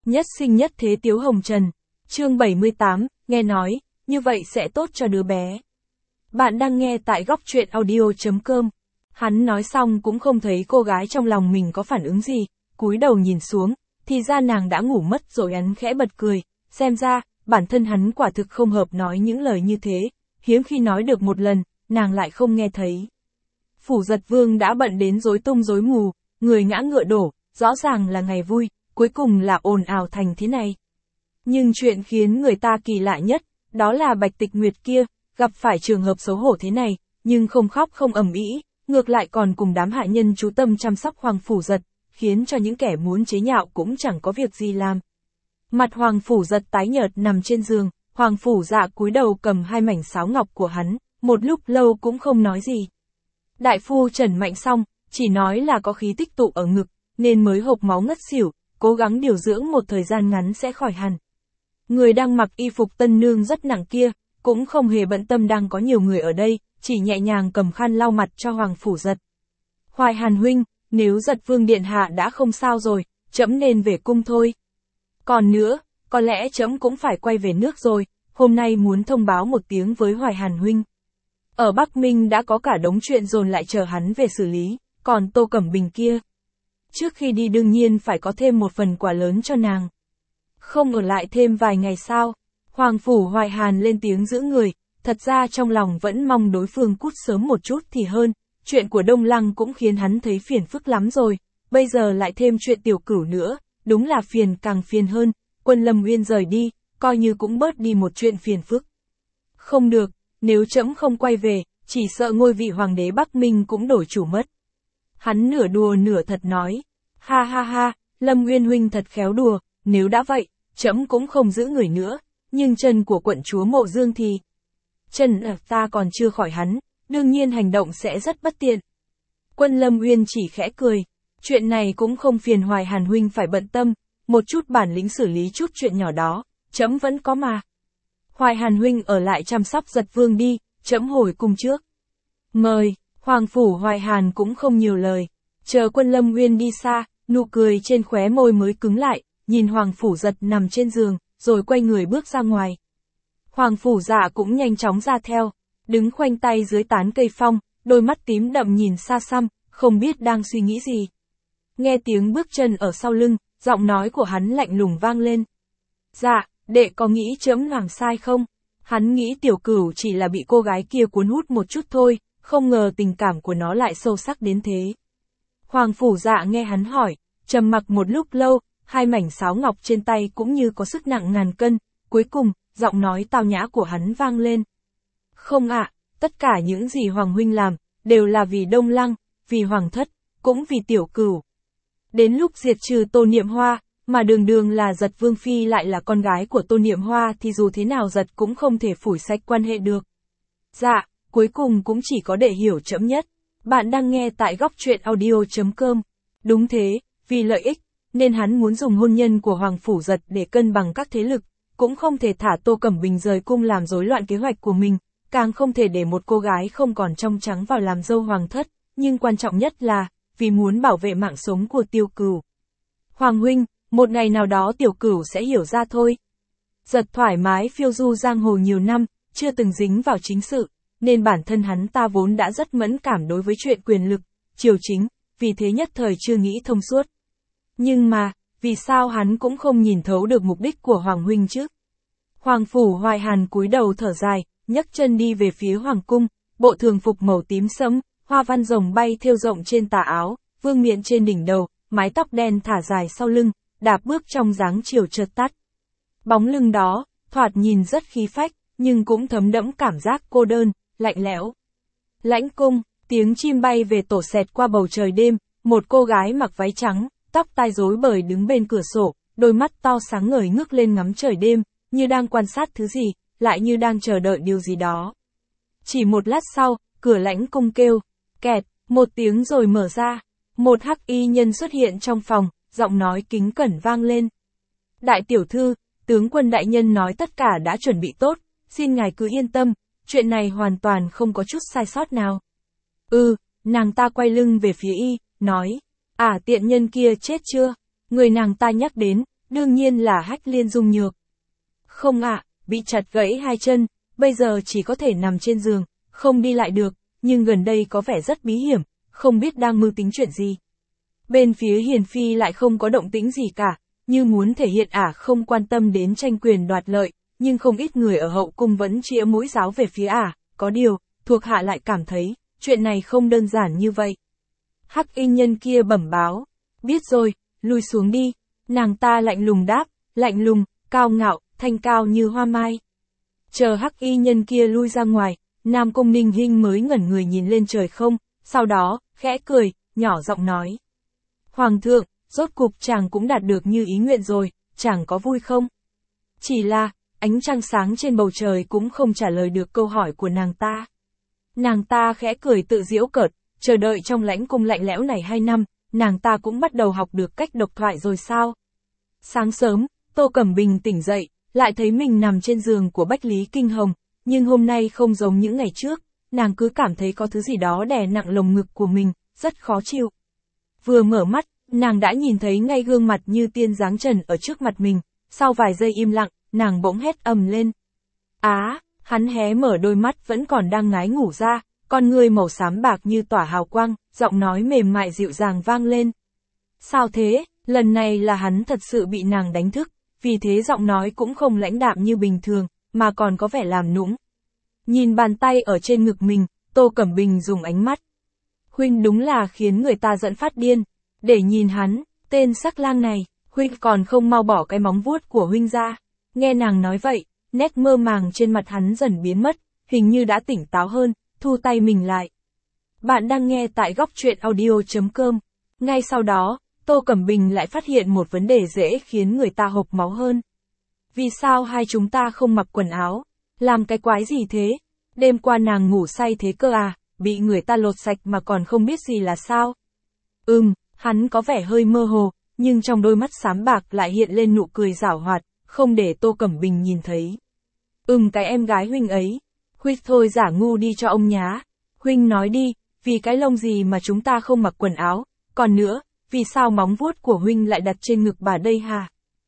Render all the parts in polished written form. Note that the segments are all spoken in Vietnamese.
Nhất sinh nhất thế Tiếu Hồng Trần. Chương 78, nghe nói, như vậy sẽ tốt cho đứa bé. Bạn đang nghe tại góc truyện audio.com. Hắn nói xong cũng không thấy cô gái trong lòng mình có phản ứng gì, cúi đầu nhìn xuống, thì ra nàng đã ngủ mất rồi. Hắn khẽ bật cười, xem ra, bản thân hắn quả thực không hợp nói những lời như thế, hiếm khi nói được một lần, nàng lại không nghe thấy. Phủ Giật Vương đã bận đến rối tung rối mù, người ngã ngựa đổ, rõ ràng là ngày vui, cuối cùng là ồn ào thành thế này. Nhưng chuyện khiến người ta kỳ lạ nhất, đó là Bạch Tịch Nguyệt kia, gặp phải trường hợp xấu hổ thế này, nhưng không khóc không ầm ĩ, ngược lại còn cùng đám hạ nhân chú tâm chăm sóc Hoàng Phủ Giật, khiến cho những kẻ muốn chế nhạo cũng chẳng có việc gì làm. Mặt Hoàng Phủ Giật tái nhợt nằm trên giường, Hoàng Phủ Dạ cúi đầu cầm hai mảnh sáo ngọc của hắn, một lúc lâu cũng không nói gì. Đại phu trần mạnh xong, chỉ nói là có khí tích tụ ở ngực, nên mới hộc máu ngất xỉu, cố gắng điều dưỡng một thời gian ngắn sẽ khỏi hẳn. Người đang mặc y phục tân nương rất nặng kia, cũng không hề bận tâm đang có nhiều người ở đây, chỉ nhẹ nhàng cầm khăn lau mặt cho Hoàng Phủ Giật. Hoài Hàn huynh, nếu Giật Vương điện hạ đã không sao rồi, trẫm nên về cung thôi. Còn nữa, có lẽ trẫm cũng phải quay về nước rồi, hôm nay muốn thông báo một tiếng với Hoài Hàn huynh. Ở Bắc Minh đã có cả đống chuyện dồn lại chờ hắn về xử lý, còn Tô Cẩm Bình kia. Trước khi đi đương nhiên phải có thêm một phần quà lớn cho nàng. Không ở lại thêm vài ngày sao? Hoàng Phủ Hoài Hàn lên tiếng giữ người, thật ra trong lòng vẫn mong đối phương cút sớm một chút thì hơn, chuyện của Đông Lăng cũng khiến hắn thấy phiền phức lắm rồi, bây giờ lại thêm chuyện Tiểu Cửu nữa, đúng là phiền càng phiền hơn, Quân Lâm Uyên rời đi, coi như cũng bớt đi một chuyện phiền phức. Không được, nếu trẫm không quay về, chỉ sợ ngôi vị hoàng đế Bắc Minh cũng đổi chủ mất. Hắn nửa đùa nửa thật nói, ha ha ha, Lâm Uyên huynh thật khéo đùa, nếu đã vậy, trẫm cũng không giữ người nữa, nhưng chân của quận chúa Mộ Dương thì... Chân ta còn chưa khỏi hắn, đương nhiên hành động sẽ rất bất tiện. Quân Lâm Uyên chỉ khẽ cười, chuyện này cũng không phiền Hoài Hàn huynh phải bận tâm, một chút bản lĩnh xử lý chút chuyện nhỏ đó, trẫm vẫn có mà. Hoài Hàn huynh ở lại chăm sóc Giật Vương đi, trẫm hồi cung trước. Mời, Hoàng Phủ Hoài Hàn cũng không nhiều lời, chờ Quân Lâm Uyên đi xa, nụ cười trên khóe môi mới cứng lại, nhìn Hoàng Phủ Giật nằm trên giường, rồi quay người bước ra ngoài. Hoàng Phủ Dạ cũng nhanh chóng ra theo, đứng khoanh tay dưới tán cây phong, đôi mắt tím đậm nhìn xa xăm, không biết đang suy nghĩ gì. Nghe tiếng bước chân ở sau lưng, giọng nói của hắn lạnh lùng vang lên. Dạ, đệ có nghĩ trẫm làm sai không? Hắn nghĩ Tiểu Cửu chỉ là bị cô gái kia cuốn hút một chút thôi, không ngờ tình cảm của nó lại sâu sắc đến thế. Hoàng Phủ Dạ nghe hắn hỏi, trầm mặc một lúc lâu, hai mảnh sáo ngọc trên tay cũng như có sức nặng ngàn cân, cuối cùng, giọng nói tao nhã của hắn vang lên. Không ạ, tất cả những gì Hoàng huynh làm, đều là vì Đông Lăng, vì Hoàng thất, cũng vì Tiểu Cửu. Đến lúc diệt trừ Tô Niệm Hoa, mà đường đường là Giật Vương phi lại là con gái của Tô Niệm Hoa thì dù thế nào Giật cũng không thể phủi sạch quan hệ được. Dạ, cuối cùng cũng chỉ có đệ hiểu trẫm nhất. Bạn đang nghe tại góc truyện audio.com. Đúng thế, vì lợi ích, nên hắn muốn dùng hôn nhân của Hoàng Phủ Giật để cân bằng các thế lực, cũng không thể thả Tô Cẩm Bình rời cung làm rối loạn kế hoạch của mình, càng không thể để một cô gái không còn trong trắng vào làm dâu Hoàng thất, nhưng quan trọng nhất là, vì muốn bảo vệ mạng sống của Tiểu Cửu. Hoàng huynh, một ngày nào đó Tiểu Cửu sẽ hiểu ra thôi. Giật thoải mái phiêu du giang hồ nhiều năm, chưa từng dính vào chính sự, nên bản thân hắn ta vốn đã rất mẫn cảm đối với chuyện quyền lực, triều chính, vì thế nhất thời chưa nghĩ thông suốt. Nhưng mà, vì sao hắn cũng không nhìn thấu được mục đích của Hoàng huynh chứ? Hoàng Phủ Hoài Hàn cúi đầu thở dài, nhấc chân đi về phía Hoàng cung, bộ thường phục màu tím sẫm, hoa văn rồng bay thêu rộng trên tà áo, vương miện trên đỉnh đầu, mái tóc đen thả dài sau lưng, đạp bước trong dáng chiều chợt tắt. Bóng lưng đó, thoạt nhìn rất khí phách, nhưng cũng thấm đẫm cảm giác cô đơn, lạnh lẽo. Lãnh cung, tiếng chim bay về tổ xẹt qua bầu trời đêm, một cô gái mặc váy trắng, tóc tai rối bời đứng bên cửa sổ, đôi mắt to sáng ngời ngước lên ngắm trời đêm, như đang quan sát thứ gì, lại như đang chờ đợi điều gì đó. Chỉ một lát sau, cửa lãnh cung kêu, kẹt, một tiếng rồi mở ra, một hắc y nhân xuất hiện trong phòng, giọng nói kính cẩn vang lên. Đại tiểu thư, tướng quân đại nhân nói tất cả đã chuẩn bị tốt, xin ngài cứ yên tâm, chuyện này hoàn toàn không có chút sai sót nào. Nàng ta quay lưng về phía y, nói, tiện nhân kia chết chưa? Người nàng ta nhắc đến, đương nhiên là Hách Liên Dung Nhược. Không ạ, bị chặt gãy hai chân, bây giờ chỉ có thể nằm trên giường, không đi lại được, nhưng gần đây có vẻ rất bí hiểm, không biết đang mưu tính chuyện gì. Bên phía Hiền Phi lại không có động tĩnh gì cả, như muốn thể hiện không quan tâm đến tranh quyền đoạt lợi, nhưng không ít người ở hậu cung vẫn chĩa mũi giáo về phía có điều, thuộc hạ lại cảm thấy, chuyện này không đơn giản như vậy. Hắc y nhân kia bẩm báo, biết rồi, lui xuống đi, nàng ta lạnh lùng đáp, lạnh lùng, cao ngạo, thanh cao như hoa mai. Chờ hắc y nhân kia lui ra ngoài, Nam Cung Ninh Hinh mới ngẩn người nhìn lên trời không, sau đó, khẽ cười, nhỏ giọng nói. Hoàng thượng, rốt cục chàng cũng đạt được như ý nguyện rồi, chàng có vui không? Chỉ là, ánh trăng sáng trên bầu trời cũng không trả lời được câu hỏi của nàng ta. Nàng ta khẽ cười tự giễu cợt, chờ đợi trong lãnh cung lạnh lẽo này 2 năm, nàng ta cũng bắt đầu học được cách độc thoại rồi sao? Sáng sớm, Tô Cẩm Bình tỉnh dậy, lại thấy mình nằm trên giường của Bách Lý Kinh Hồng, nhưng hôm nay không giống những ngày trước, nàng cứ cảm thấy có thứ gì đó đè nặng lồng ngực của mình, rất khó chịu. Vừa mở mắt, nàng đã nhìn thấy ngay gương mặt như tiên dáng trần ở trước mặt mình, sau vài giây im lặng, nàng bỗng hét ầm lên. Hắn hé mở đôi mắt vẫn còn đang ngái ngủ ra, con ngươi màu xám bạc như tỏa hào quang, giọng nói mềm mại dịu dàng vang lên. Sao thế, lần này là hắn thật sự bị nàng đánh thức, vì thế giọng nói cũng không lãnh đạm như bình thường, mà còn có vẻ làm nũng. Nhìn bàn tay ở trên ngực mình, Tô Cẩm Bình dùng ánh mắt. Huynh đúng là khiến người ta giận phát điên, để nhìn hắn, tên sắc lang này, huynh còn không mau bỏ cái móng vuốt của huynh ra. Nghe nàng nói vậy, nét mơ màng trên mặt hắn dần biến mất, hình như đã tỉnh táo hơn, thu tay mình lại. Bạn đang nghe tại góc truyện audio.com. Ngay sau đó, Tô Cẩm Bình lại phát hiện một vấn đề dễ khiến người ta hộc máu hơn. Vì sao hai chúng ta không mặc quần áo? Làm cái quái gì thế? Đêm qua nàng ngủ say thế cơ bị người ta lột sạch mà còn không biết gì là sao? Hắn có vẻ hơi mơ hồ, nhưng trong đôi mắt xám bạc lại hiện lên nụ cười giảo hoạt, không để Tô Cẩm Bình nhìn thấy. Cái em gái huynh ấy. Huynh thôi giả ngu đi cho ông nhá. Huynh nói đi, vì cái lông gì mà chúng ta không mặc quần áo, còn nữa, vì sao móng vuốt của huynh lại đặt trên ngực bà đây hả?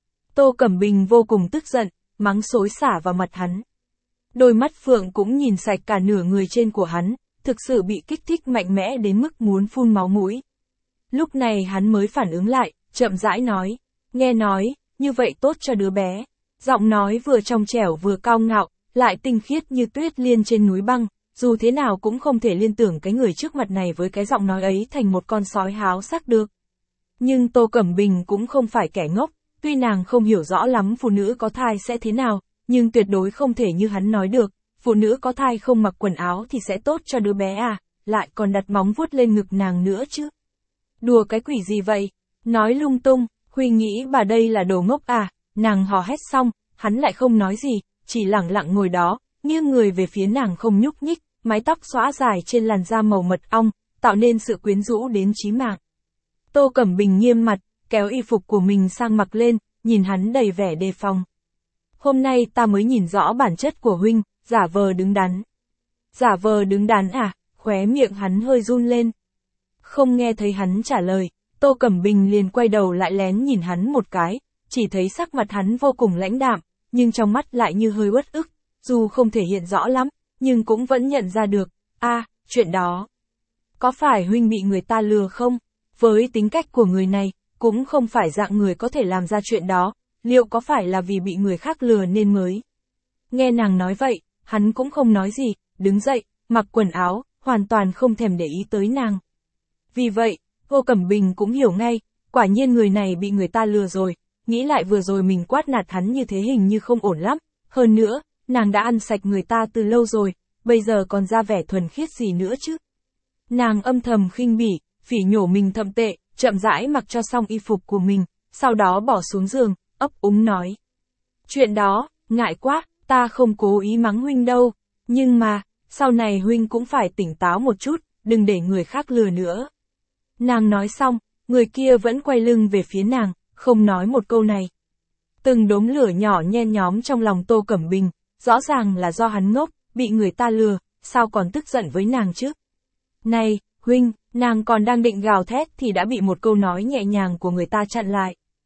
Tô Cẩm Bình vô cùng tức giận, mắng xối xả vào mặt hắn. Đôi mắt phượng cũng nhìn sạch cả nửa người trên của hắn, thực sự bị kích thích mạnh mẽ đến mức muốn phun máu mũi. Lúc này hắn mới phản ứng lại, chậm rãi nói, nghe nói, như vậy tốt cho đứa bé. Giọng nói vừa trong trẻo vừa cao ngạo, lại tinh khiết như tuyết liên trên núi băng, dù thế nào cũng không thể liên tưởng cái người trước mặt này với cái giọng nói ấy thành một con sói háo sắc được. Nhưng Tô Cẩm Bình cũng không phải kẻ ngốc, tuy nàng không hiểu rõ lắm phụ nữ có thai sẽ thế nào, nhưng tuyệt đối không thể như hắn nói được, phụ nữ có thai không mặc quần áo thì sẽ tốt cho đứa bé lại còn đặt móng vuốt lên ngực nàng nữa chứ. Đùa cái quỷ gì vậy? Nói lung tung, Huy nghĩ bà đây là đồ ngốc nàng hò hét xong, hắn lại không nói gì, chỉ lẳng lặng ngồi đó, nghiêng người về phía nàng không nhúc nhích, mái tóc xõa dài trên làn da màu mật ong, tạo nên sự quyến rũ đến chí mạng. Tô Cẩm Bình nghiêm mặt, kéo y phục của mình sang mặc lên, nhìn hắn đầy vẻ đề phòng. Hôm nay ta mới nhìn rõ bản chất của huynh, giả vờ đứng đắn. Giả vờ đứng đắn khóe miệng hắn hơi run lên. Không nghe thấy hắn trả lời, Tô Cẩm Bình liền quay đầu lại lén nhìn hắn một cái, chỉ thấy sắc mặt hắn vô cùng lãnh đạm, nhưng trong mắt lại như hơi uất ức, dù không thể hiện rõ lắm, nhưng cũng vẫn nhận ra được, chuyện đó. Có phải huynh bị người ta lừa không? Với tính cách của người này, cũng không phải dạng người có thể làm ra chuyện đó, liệu có phải là vì bị người khác lừa nên mới? Nghe nàng nói vậy, hắn cũng không nói gì, đứng dậy, mặc quần áo, hoàn toàn không thèm để ý tới nàng. Vì vậy, Tô Cẩm Bình cũng hiểu ngay, quả nhiên người này bị người ta lừa rồi, nghĩ lại vừa rồi mình quát nạt hắn như thế hình như không ổn lắm, hơn nữa, nàng đã ăn sạch người ta từ lâu rồi, bây giờ còn ra vẻ thuần khiết gì nữa chứ. Nàng âm thầm khinh bỉ, phỉ nhổ mình thậm tệ, chậm rãi mặc cho xong y phục của mình, sau đó bỏ xuống giường, ấp úng nói. Chuyện đó, ngại quá, ta không cố ý mắng huynh đâu, nhưng mà, sau này huynh cũng phải tỉnh táo một chút, đừng để người khác lừa nữa. Nàng nói xong, người kia vẫn quay lưng về phía nàng, không nói một câu này. Từng đốm lửa nhỏ nhen nhóm trong lòng Tô Cẩm Bình, rõ ràng là do hắn ngốc, bị người ta lừa, sao còn tức giận với nàng chứ? Này, huynh, nàng còn đang định gào thét thì đã bị một câu nói nhẹ nhàng của người ta chặn lại.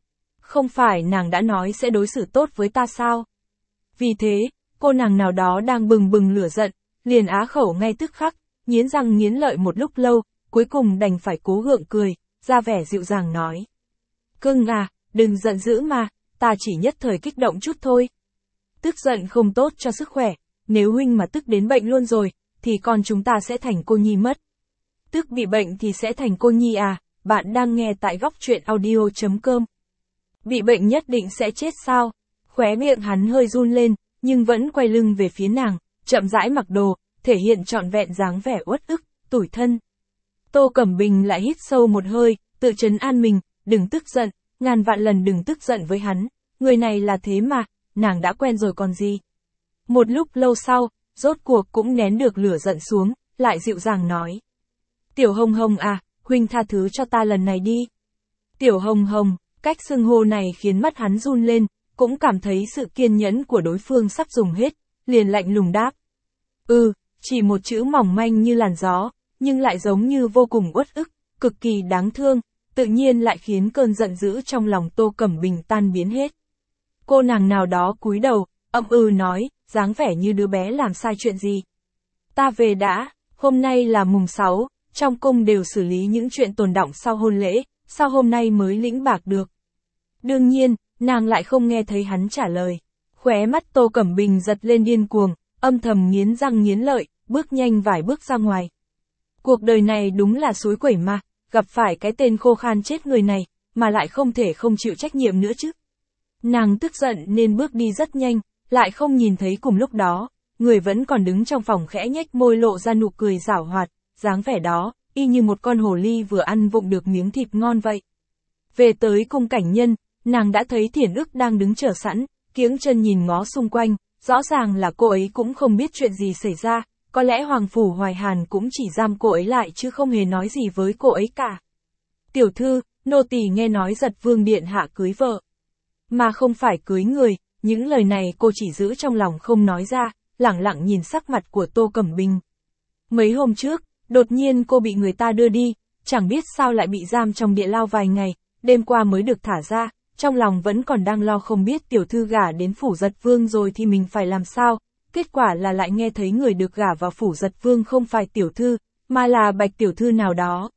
Không phải nàng đã nói sẽ đối xử tốt với ta sao? Vì thế, cô nàng nào đó đang bừng bừng lửa giận, liền á khẩu ngay tức khắc, nghiến răng nghiến lợi một lúc lâu, cuối cùng đành phải cố gượng cười, ra vẻ dịu dàng nói. Cưng à, đừng giận dữ mà, ta chỉ nhất thời kích động chút thôi. Tức giận không tốt cho sức khỏe, nếu huynh mà tức đến bệnh luôn rồi, thì con chúng ta sẽ thành cô nhi mất. Tức bị bệnh thì sẽ thành cô nhi à, bạn đang nghe tại góc truyện audio.com. Bị bệnh nhất định sẽ chết sao? Khóe miệng hắn hơi run lên, nhưng vẫn quay lưng về phía nàng, chậm rãi mặc đồ, thể hiện trọn vẹn dáng vẻ uất ức, tủi thân. Tô Cẩm Bình lại hít sâu một hơi, tự trấn an mình, đừng tức giận, ngàn vạn lần đừng tức giận với hắn, người này là thế mà, nàng đã quen rồi còn gì. Một lúc lâu sau, rốt cuộc cũng nén được lửa giận xuống, lại dịu dàng nói. Tiểu Hồng Hồng à, huynh tha thứ cho ta lần này đi. Tiểu Hồng Hồng, cách xưng hô này khiến mắt hắn run lên, cũng cảm thấy sự kiên nhẫn của đối phương sắp dùng hết, liền lạnh lùng đáp. Chỉ một chữ mỏng manh như làn gió, nhưng lại giống như vô cùng uất ức, cực kỳ đáng thương, tự nhiên lại khiến cơn giận dữ trong lòng Tô Cẩm Bình tan biến hết. Cô nàng nào đó cúi đầu, nói, dáng vẻ như đứa bé làm sai chuyện gì. Ta về đã, hôm nay là mùng 6, trong cung đều xử lý những chuyện tồn đọng sau hôn lễ, sao hôm nay mới lĩnh bạc được. Đương nhiên, nàng lại không nghe thấy hắn trả lời. Khóe mắt Tô Cẩm Bình giật lên điên cuồng, âm thầm nghiến răng nghiến lợi, bước nhanh vài bước ra ngoài. Cuộc đời này đúng là suối quẩy mà, gặp phải cái tên khô khan chết người này, mà lại không thể không chịu trách nhiệm nữa chứ. Nàng tức giận nên bước đi rất nhanh, lại không nhìn thấy cùng lúc đó, người vẫn còn đứng trong phòng khẽ nhếch môi lộ ra nụ cười giảo hoạt, dáng vẻ đó, y như một con hồ ly vừa ăn vụng được miếng thịt ngon vậy. Về tới cung cảnh nhân, nàng đã thấy Thiển Ức đang đứng chờ sẵn, kiếng chân nhìn ngó xung quanh, rõ ràng là cô ấy cũng không biết chuyện gì xảy ra, có lẽ Hoàng Phủ Hoài Hàn cũng chỉ giam cô ấy lại chứ không hề nói gì với cô ấy cả. Tiểu thư, nô tỳ nghe nói Giật Vương điện hạ cưới vợ, mà không phải cưới người, những lời này cô chỉ giữ trong lòng không nói ra, lẳng lặng nhìn sắc mặt của Tô Cẩm Bình. Mấy hôm trước, đột nhiên cô bị người ta đưa đi, chẳng biết sao lại bị giam trong địa lao vài ngày, đêm qua mới được thả ra, trong lòng vẫn còn đang lo không biết tiểu thư gả đến Phủ Giật Vương rồi thì mình phải làm sao, kết quả là lại nghe thấy người được gả vào Phủ Giật Vương không phải tiểu thư, mà là Bạch tiểu thư nào đó.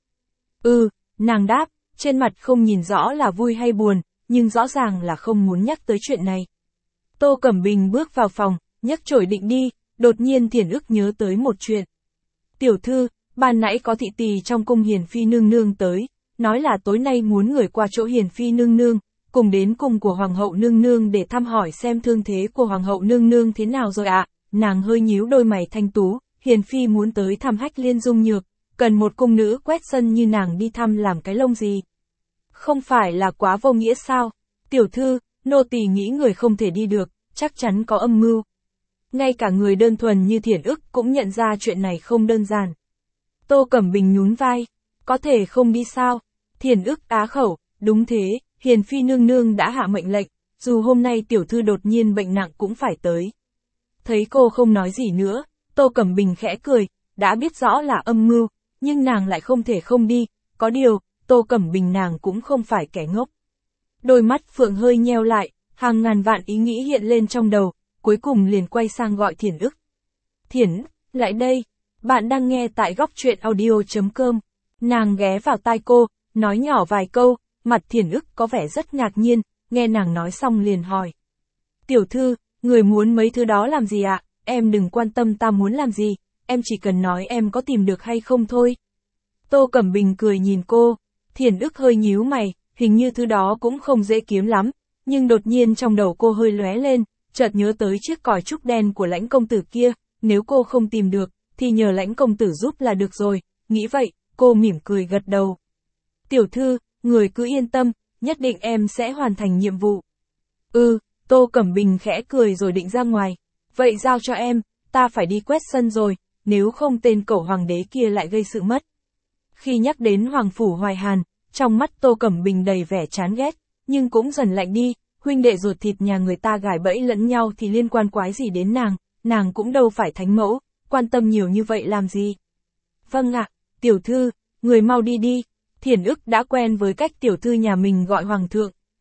Nàng đáp, trên mặt không nhìn rõ là vui hay buồn, nhưng rõ ràng là không muốn nhắc tới chuyện này. Tô Cẩm Bình bước vào phòng, nhấc chổi định đi, đột nhiên Thiển Ức nhớ tới một chuyện. Tiểu thư, ban nãy có thị tỳ trong cung Hiền Phi nương nương tới, nói là tối nay muốn người qua chỗ Hiền Phi nương nương, cùng đến cung của Hoàng hậu nương nương để thăm hỏi xem thương thế của Hoàng hậu nương nương thế nào rồi ạ. Nàng hơi nhíu đôi mày thanh tú, Hiền Phi muốn tới thăm Hách Liên Dung Nhược, cần một cung nữ quét sân như nàng đi thăm làm cái lông gì. Không phải là quá vô nghĩa sao? Tiểu thư, nô tỳ nghĩ người không thể đi được, chắc chắn có âm mưu. Ngay cả người đơn thuần như Thiển Ức cũng nhận ra chuyện này không đơn giản. Tô Cẩm Bình nhún vai, có thể không đi sao? Thiển Ức á khẩu, đúng thế, Hiền Phi nương nương đã hạ mệnh lệnh, dù hôm nay tiểu thư đột nhiên bệnh nặng cũng phải tới. Thấy cô không nói gì nữa, Tô Cẩm Bình khẽ cười, đã biết rõ là âm mưu, nhưng nàng lại không thể không đi, có điều, Tô Cẩm Bình nàng cũng không phải kẻ ngốc. Đôi mắt Phượng hơi nheo lại, hàng ngàn vạn ý nghĩ hiện lên trong đầu, cuối cùng liền quay sang gọi Thiển Ức. Thiển, lại đây, bạn đang nghe tại góc truyện audio.com. Nàng ghé vào tai cô, nói nhỏ vài câu, mặt Thiển Ức có vẻ rất ngạc nhiên, nghe nàng nói xong liền hỏi. Tiểu thư, người muốn mấy thứ đó làm gì ạ? Em đừng quan tâm ta muốn làm gì, em chỉ cần nói em có tìm được hay không thôi. Tô Cẩm Bình cười nhìn cô, Thiển Ức hơi nhíu mày, hình như thứ đó cũng không dễ kiếm lắm, nhưng đột nhiên trong đầu cô hơi lóe lên, chợt nhớ tới chiếc còi trúc đen của Lãnh công tử kia, nếu cô không tìm được, thì nhờ Lãnh công tử giúp là được rồi, nghĩ vậy, cô mỉm cười gật đầu. Tiểu thư, người cứ yên tâm, nhất định em sẽ hoàn thành nhiệm vụ. Tô Cẩm Bình khẽ cười rồi định ra ngoài, vậy giao cho em, ta phải đi quét sân rồi, nếu không tên cẩu hoàng đế kia lại gây sự mất. Khi nhắc đến Hoàng Phủ Hoài Hàn, trong mắt Tô Cẩm Bình đầy vẻ chán ghét, nhưng cũng dần lạnh đi, huynh đệ ruột thịt nhà người ta gài bẫy lẫn nhau thì liên quan quái gì đến nàng cũng đâu phải thánh mẫu, quan tâm nhiều như vậy làm gì. Vâng ạ, tiểu thư, người mau đi đi, Thiển Ức đã quen với cách tiểu thư nhà mình gọi hoàng thượng,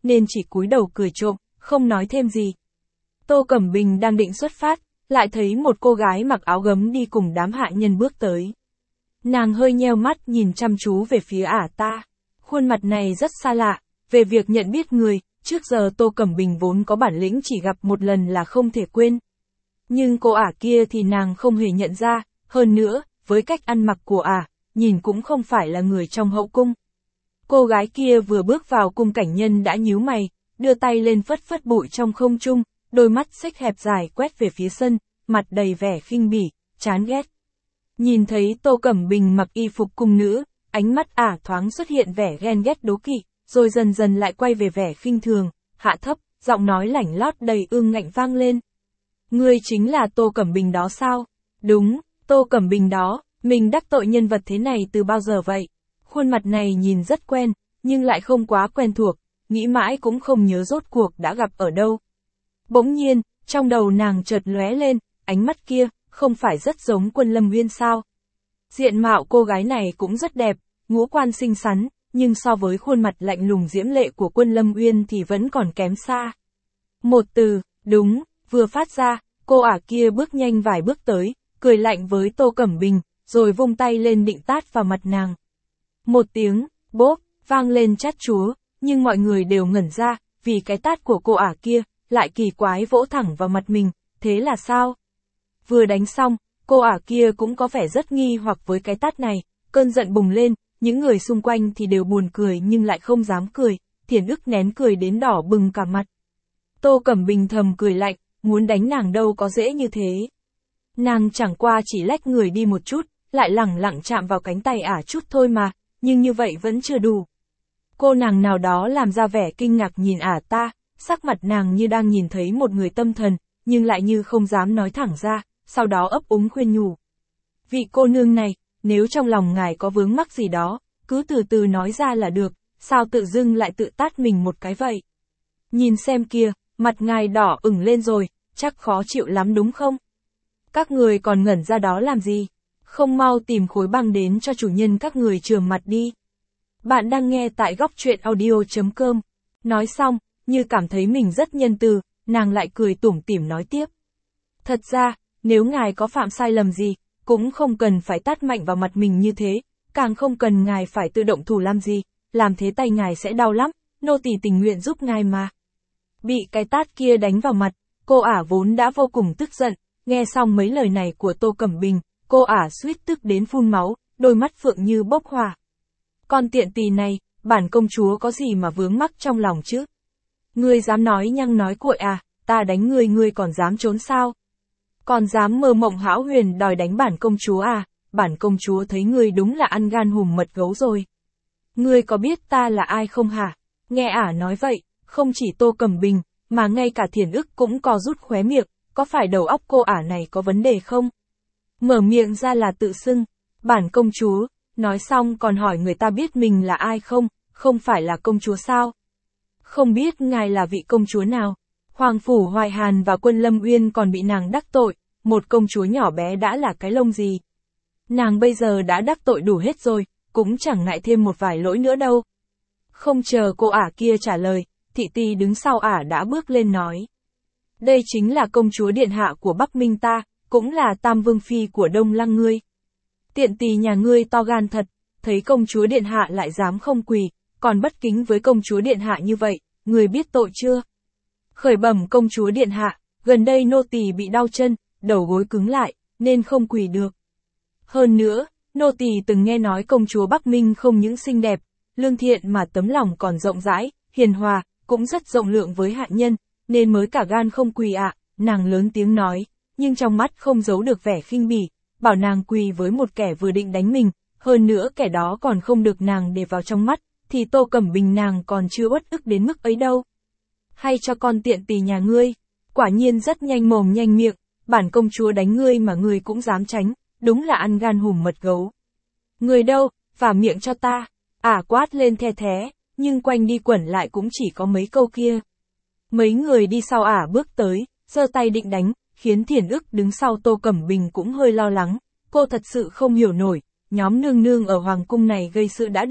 nên chỉ cúi đầu cười trộm, không nói thêm gì. Tô Cẩm Bình đang định xuất phát, lại thấy một cô gái mặc áo gấm đi cùng đám hạ nhân bước tới. Nàng hơi nheo mắt nhìn chăm chú về phía ả ta. Khuôn mặt này rất xa lạ, về việc nhận biết người, trước giờ Tô Cẩm Bình vốn có bản lĩnh chỉ gặp một lần là không thể quên. Nhưng cô ả kia thì nàng không hề nhận ra, hơn nữa, với cách ăn mặc của ả, nhìn cũng không phải là người trong hậu cung. Cô gái kia vừa bước vào cung cảnh nhân đã nhíu mày, đưa tay lên phất phất bụi trong không trung, đôi mắt xếch hẹp dài quét về phía sân, mặt đầy vẻ khinh bỉ, chán ghét. Nhìn thấy Tô Cẩm Bình mặc y phục cung nữ, ánh mắt ả thoáng xuất hiện vẻ ghen ghét đố kỵ, rồi dần dần lại quay về vẻ khinh thường, hạ thấp, giọng nói lảnh lót đầy ương ngạnh vang lên. Ngươi chính là Tô Cẩm Bình đó sao? Đúng, Tô Cẩm Bình đó, mình đắc tội nhân vật thế này từ bao giờ vậy? Khuôn mặt này nhìn rất quen, nhưng lại không quá quen thuộc, nghĩ mãi cũng không nhớ rốt cuộc đã gặp ở đâu. Bỗng nhiên, trong đầu nàng chợt lóe lên, ánh mắt kia, không phải rất giống Quân Lâm Uyên sao? Diện mạo cô gái này cũng rất đẹp, ngũ quan xinh xắn, nhưng so với khuôn mặt lạnh lùng diễm lệ của Quân Lâm Uyên thì vẫn còn kém xa. Một từ, đúng, vừa phát ra, cô ả kia bước nhanh vài bước tới, cười lạnh với Tô Cẩm Bình, rồi vung tay lên định tát vào mặt nàng. Một tiếng, bốp, vang lên chát chúa, nhưng mọi người đều ngẩn ra, vì cái tát của cô ả kia, lại kỳ quái vỗ thẳng vào mặt mình, thế là sao? Vừa đánh xong, cô ả kia cũng có vẻ rất nghi hoặc với cái tát này, cơn giận bùng lên, những người xung quanh thì đều buồn cười nhưng lại không dám cười, Thiển Ức nén cười đến đỏ bừng cả mặt. Tô Cẩm Bình thầm cười lạnh, muốn đánh nàng đâu có dễ như thế. Nàng chẳng qua chỉ lách người đi một chút, lại lẳng lặng chạm vào cánh tay ả chút thôi mà, nhưng như vậy vẫn chưa đủ. Cô nàng nào đó làm ra vẻ kinh ngạc nhìn ả ta, sắc mặt nàng như đang nhìn thấy một người tâm thần, nhưng lại như không dám nói thẳng ra, sau đó ấp úng khuyên nhủ. Vị cô nương này, nếu trong lòng ngài có vướng mắc gì đó, cứ từ từ nói ra là được, sao tự dưng lại tự tát mình một cái vậy? Nhìn xem kìa, mặt ngài đỏ ửng lên rồi, chắc khó chịu lắm đúng không? Các người còn ngẩn ra đó làm gì? Không mau tìm khối băng đến cho chủ nhân các người chườm mặt đi. Bạn đang nghe tại góc truyện audio.com. Nói xong, như cảm thấy mình rất nhân từ, nàng lại cười tủm tỉm nói tiếp. Thật ra, nếu ngài có phạm sai lầm gì, cũng không cần phải tát mạnh vào mặt mình như thế, càng không cần ngài phải tự động thủ làm gì, làm thế tay ngài sẽ đau lắm, nô tỳ tình nguyện giúp ngài mà. Bị cái tát kia đánh vào mặt, cô ả vốn đã vô cùng tức giận, nghe xong mấy lời này của Tô Cẩm Bình, cô ả suýt tức đến phun máu, đôi mắt phượng như bốc hỏa. Con tiện tỳ này, bản công chúa có gì mà vướng mắc trong lòng chứ? Ngươi dám nói nhăng nói cuội à, ta đánh ngươi còn dám trốn sao? Còn dám mơ mộng hão huyền đòi đánh bản công chúa à, bản công chúa thấy ngươi đúng là ăn gan hùm mật gấu rồi. Ngươi có biết ta là ai không hả? Nghe ả nói vậy, không chỉ Tô Cẩm Bình, mà ngay cả Thiển Ức cũng co rút khóe miệng, có phải đầu óc cô ả này có vấn đề không? Mở miệng ra là tự xưng, bản công chúa, nói xong còn hỏi người ta biết mình là ai không phải là công chúa sao? Không biết ngài là vị công chúa nào? Hoàng phủ Hoài Hàn và Quân Lâm Uyên còn bị nàng đắc tội, một công chúa nhỏ bé đã là cái lông gì? Nàng bây giờ đã đắc tội đủ hết rồi, cũng chẳng ngại thêm một vài lỗi nữa đâu. Không chờ cô ả kia trả lời, thị tỳ đứng sau ả đã bước lên nói. Đây chính là công chúa điện hạ của Bắc Minh ta, cũng là tam vương phi của Đông Lăng ngươi. Tiện tỳ nhà ngươi to gan thật, thấy công chúa điện hạ lại dám không quỳ, còn bất kính với công chúa điện hạ như vậy, ngươi biết tội chưa? Khởi bẩm công chúa điện hạ, gần đây nô tỳ bị đau chân, đầu gối cứng lại, nên không quỳ được. Hơn nữa, nô tỳ từng nghe nói công chúa Bắc Minh không những xinh đẹp, lương thiện mà tấm lòng còn rộng rãi, hiền hòa, cũng rất rộng lượng với hạ nhân, nên mới cả gan không quỳ ạ, nàng lớn tiếng nói, nhưng trong mắt không giấu được vẻ khinh bỉ, bảo nàng quỳ với một kẻ vừa định đánh mình, hơn nữa kẻ đó còn không được nàng để vào trong mắt, thì Tô Cẩm Bình nàng còn chưa uất ức đến mức ấy đâu. Hay cho con tiện tỳ nhà ngươi, quả nhiên rất nhanh mồm nhanh miệng, bản công chúa đánh ngươi mà ngươi cũng dám tránh, đúng là ăn gan hùm mật gấu. Người đâu, vả miệng cho ta, ả quát lên the thé, nhưng quanh đi quẩn lại cũng chỉ có mấy câu kia. Mấy người đi sau ả bước tới, giơ tay định đánh, khiến Thiển Ức đứng sau Tô Cẩm Bình cũng hơi lo lắng, cô thật sự không hiểu nổi, nhóm nương nương ở hoàng cung này gây sự đã đành,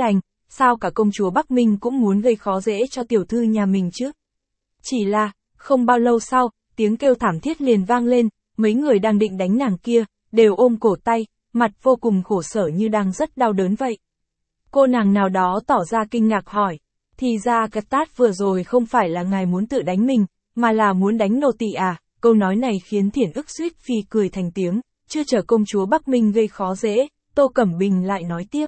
sao cả công chúa Bắc Minh cũng muốn gây khó dễ cho tiểu thư nhà mình chứ. Chỉ là, không bao lâu sau, tiếng kêu thảm thiết liền vang lên, mấy người đang định đánh nàng kia, đều ôm cổ tay, mặt vô cùng khổ sở như đang rất đau đớn vậy. Cô nàng nào đó tỏ ra kinh ngạc hỏi, thì ra cái tát vừa rồi không phải là ngài muốn tự đánh mình, mà là muốn đánh nô tỳ à? Câu nói này khiến Thiển Ức suýt phi cười thành tiếng, chưa chờ công chúa Bắc Minh gây khó dễ, Tô Cẩm Bình lại nói tiếp.